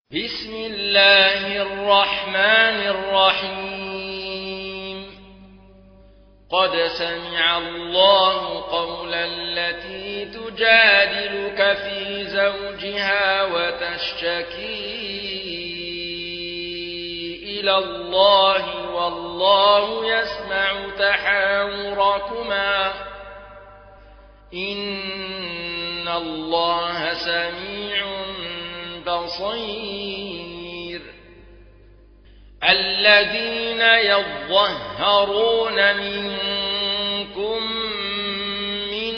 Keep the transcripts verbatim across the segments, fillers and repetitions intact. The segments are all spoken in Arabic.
بسم الله الرحمن الرحيم قد سمع الله قول التي تجادلك في زوجها وتشتكي إلى الله والله يسمع تحاوركما إن الله سميع بصير الذين يظهرون منكم من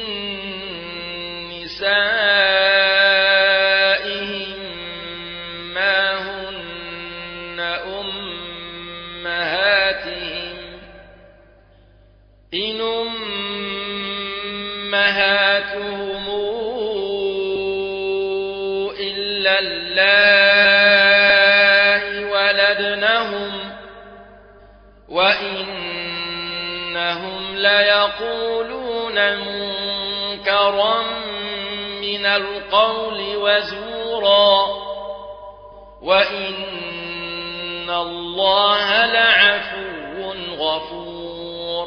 نسائهم ما هن أمهاتهم إن أمهاتهم اللائي ولدنهم وإنهم ليقولون منكرا من القول وزورا وإن الله لعفو غفور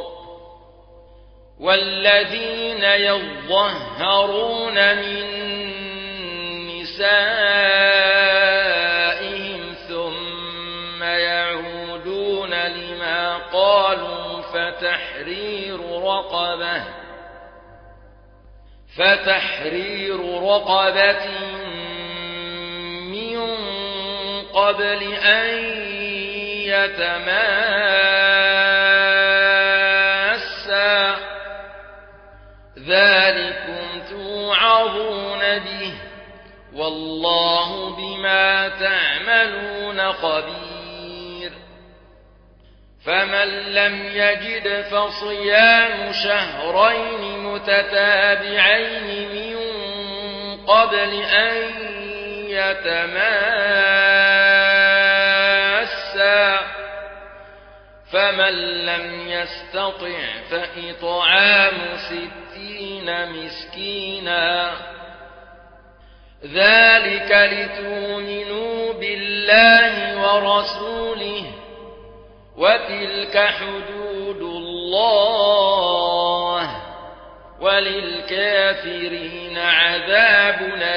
والذين يظهرون من نسائهم ثم يعودون لما قالوا فتحرير رقبة فتحرير رقبة من قبل أن يتماسا ذلكم توعظون به والله بما تعملون خبير فمن لم يجد فصيام شهرين متتابعين من قبل أن يتماسا فمن لم يستطع فإطعام ستين مسكينا ذلك لتؤمنوا بالله ورسوله وتلك حدود الله وللكافرين عذاب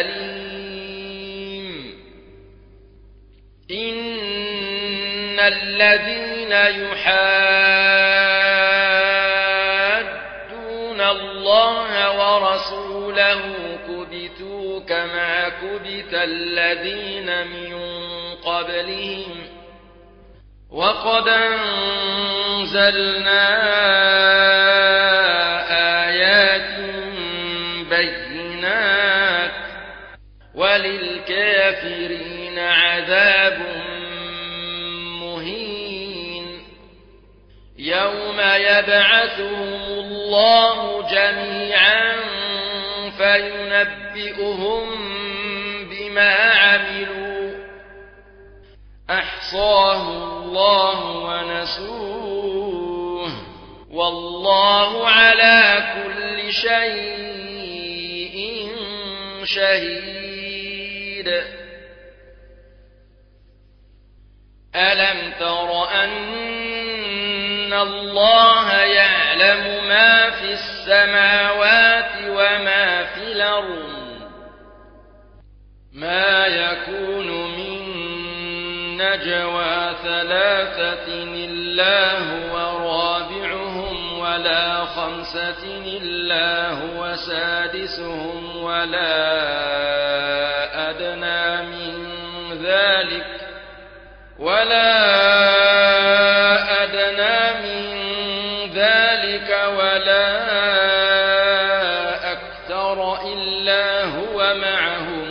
أليم إن الذين يحادون الله ورسوله كبتوا كما كبت الذين من قبلهم وقد أنزلنا آيات بينات وللكافرين عذاب مهين يوم يبعثهم الله جميعا فينبئهم بما عملوا أحصاه الله ونسوه والله على كل شيء شهيد ألم تر أن الله يعلم ما في السماوات وما في الأرض ما يكون من نجوى ثلاثة إلا هو رابعهم ولا خمسة إلا هو سادسهم ولا أدنى من ذلك ولا أدنى من ذلك ولا أكثر إلا هو معهم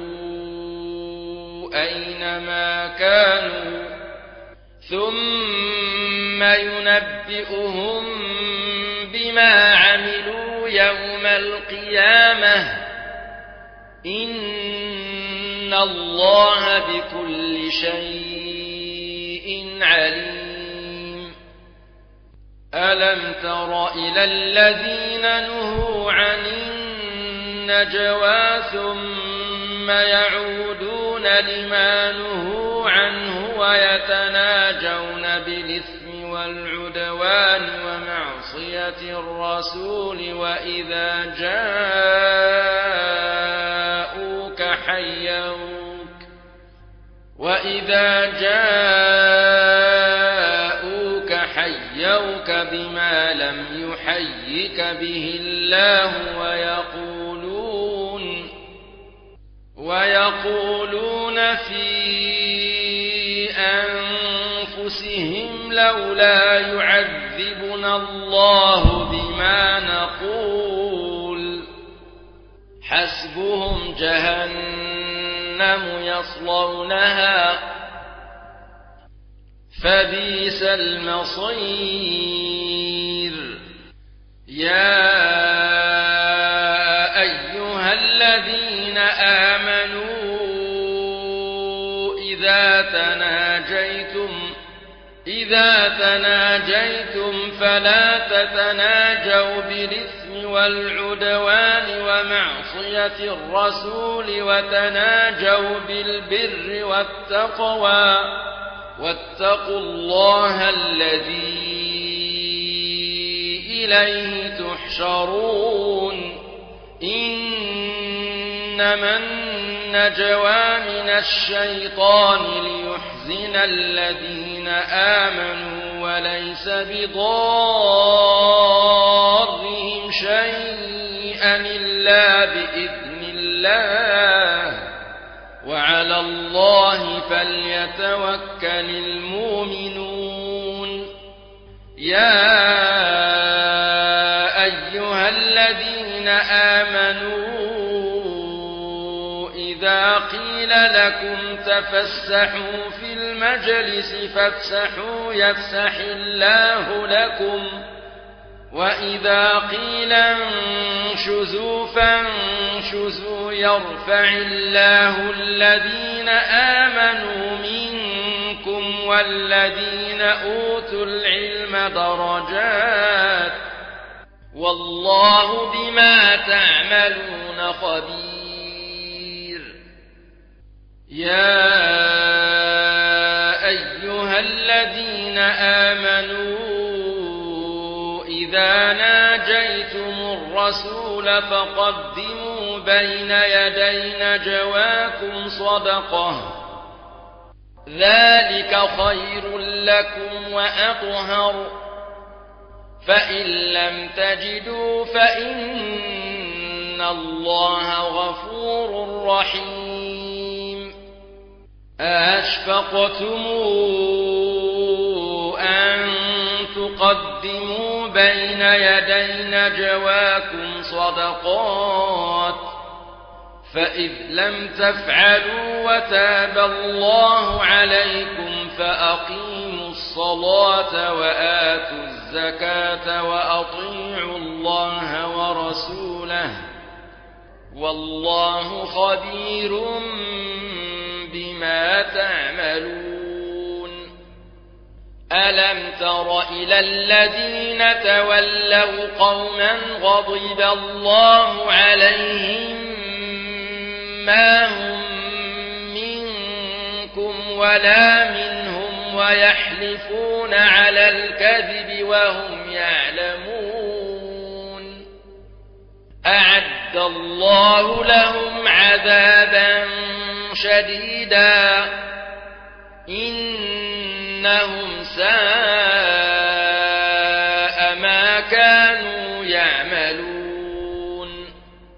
أينما كانوا ثم ينبئهم بما عملوا يوم القيامة إن الله بكل شيء عليم ألم تر إلى الذين نهوا عن النجوى ثم يعودون لما نهوا عنه ويتناجون بالإثم والعدوان ومعصية الرسول وإذا جاءوك حيوك وإذا جاءوك حيوك بما لم يحيك به الله ويقولون ويقولون في أنفسهم لولا يعذبنا الله بما نقول حسبهم جهنم يصلونها فبئس المصير. يا أيها الذين آمنوا إذا تناجيتم إذا تناجيتم فلا تتناجوا بالإثم والعدوان ومعصية الرسول وتناجوا بالبر والتقوى واتقوا الله الذي إليه تحشرون. إنما النجوى من الشيطان ليحزن الذين آمنوا وليس بضارهم شيئا إلا بإذن الله وعلى الله فليتوكل المؤمنون. يا أيها الذين آمنوا إذا قيل لكم تفسحوا في المجلس فافسحوا يفسح الله لكم وإذا قيل انشزوا فانشزوا يرفع الله الذين آمنوا منكم والذين أوتوا العلم درجات والله بما تعملون خبير. يا أيها الذين آمنوا إذا ناجيتم الرسول فقدموا بين يدي نجواكم صدقة ذلك خير لكم وأطهر فإن لم تجدوا فإن الله غفور رحيم. أشفقتم أن تقدموا بين يدي نجواكم صدقات فإذ لم تفعلوا وتاب الله عليكم فأقيموا الصلاة وآتوا الزكاة وأطيعوا الله ورسوله والله خبير بما تعملون. ألم تر إلى الذين تولوا قوما غضب الله عليهم ما هم منكم ولا منهم ويحلفون على الكذب وهم يعلمون أعد الله لهم عذابا شديدا إنهم ساء ما كانوا يعملون.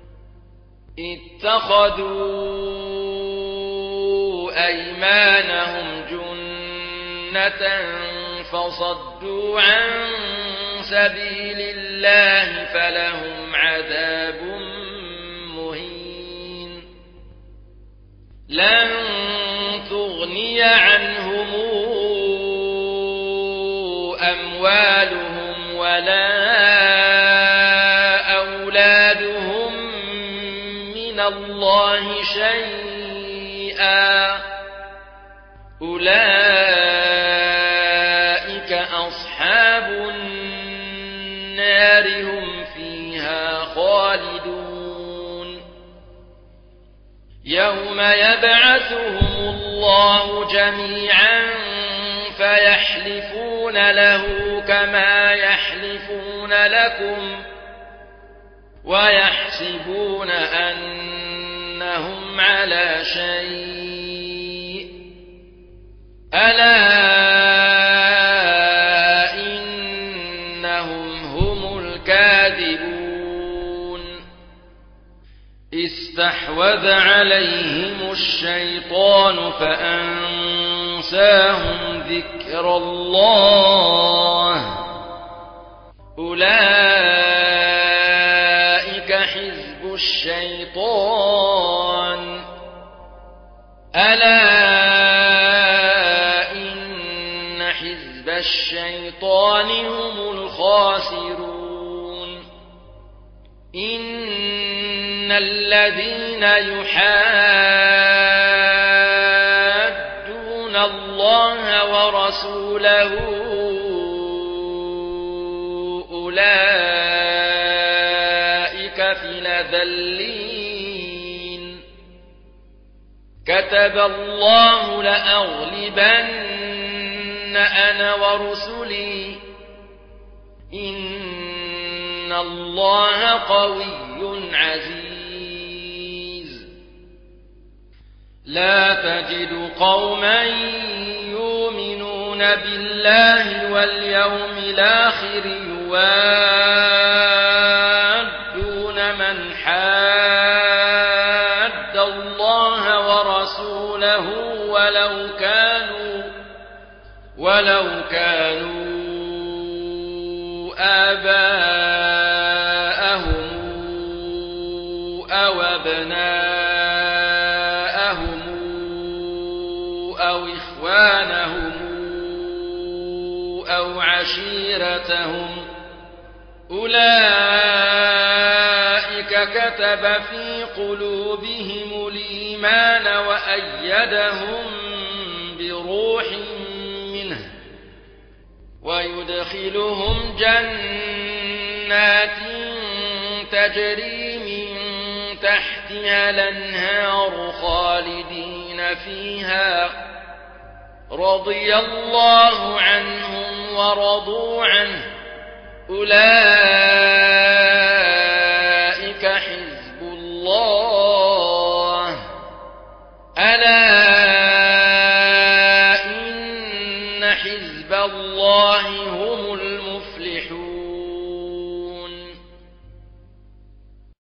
اتخذوا أيمانهم جنة فصدوا عن سبيل الله فلهم عذاب مهين. لن تغني عنهم أموالهم ولا أولادهم من الله شيئا أولئك أصحاب النار هم فيها خالدون. يوم يبعثهم الله جميعا فيحلفون له كما يحلفون لكم ويحسبون أنهم على شيء ألا إنهم هم الكاذبون استحوذ عليهم الشيطان فأنساهم ذكر الله أولئك حزب الشيطان ألا إن حزب الشيطان هم الخاسرون إن الذين يحادون الله ورسوله أولئك في الأذلين كتب الله لأغلبن أنا ورسلي إن الله قوي عزيز لا تجد قوما يؤمنون بالله واليوم الآخر يوادون من حاد الله ورسوله ولو كانوا ولو كانوا آباءهم أو أبناءهم أو إخوانهم أو عشيرتهم أولئك كتب في قلوبهم الإيمان وأيدهم بروح منه ويدخلهم جنات تجري من تحتها الأنهار خالدين فيها رضي الله عنهم ورضوا عنه أولئك حزب الله ألا